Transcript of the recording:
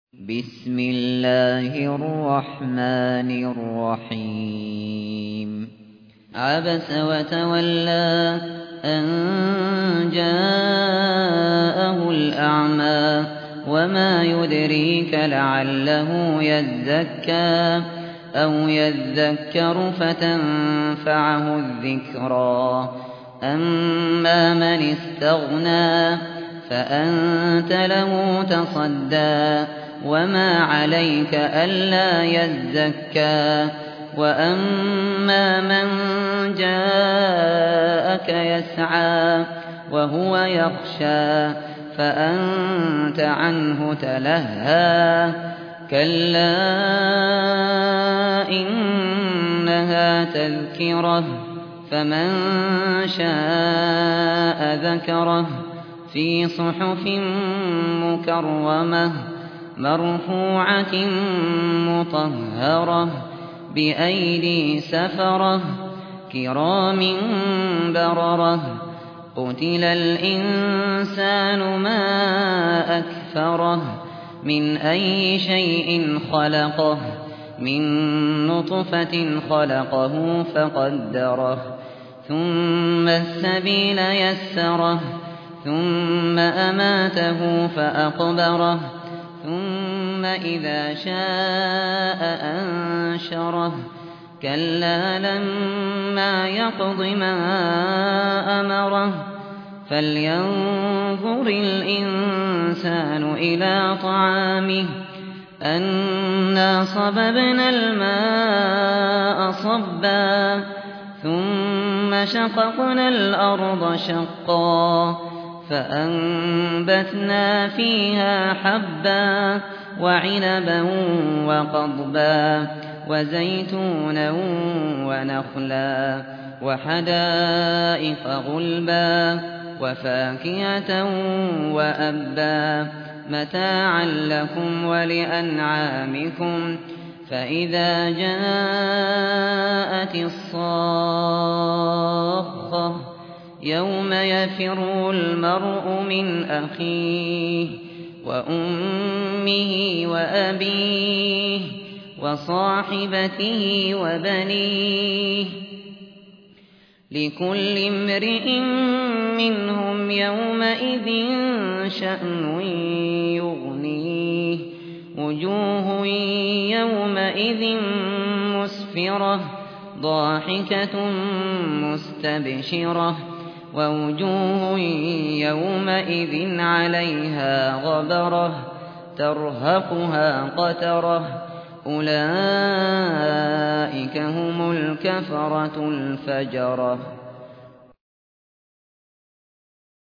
بسم الله الرحمن الرحيم عبس وتولى أن جاءه الأعمى وما يدريك لعله يزكى أو يذكر فتنفعه الذكرى أما من استغنى فأنت له تصدى وما عليك ألا يزكى وأما من جاءك يسعى وهو يخشى فأنت عنه تلهى كلا إنها تذكرة فمن شاء ذكره في صحف مكرمة مرفوعة مطهرة بأيدي سفرة كرام بررة قتل الإنسان ما أكفره من أي شيء خلقه من نطفة خلقه فقدره ثم السبيل يسره ثم أماته فأقبره ثم إذا شاء أنشره كلا لما يقض ما أمره فلينظر الإنسان إلى طعامه أنا صببنا الماء صبا ثم شققنا الأرض شقا فأنبتنا فيها حبا وعنبا وقضبا وزيتونا ونخلا وحدائق غلبا وفاكهة وأبا متاعا لكم ولأنعامكم فإذا جاءت الصاخة يوم يفر المرء من أخيه وأمه وأبيه وصاحبته وبنيه لكل امرئ منهم يومئذ شأن يغنيه وجوه يومئذ مسفرة ضاحكة مستبشرة ووجوه يومئذ عليها غبرة ترهقها قترة أولئك هم الكفرة الفجرة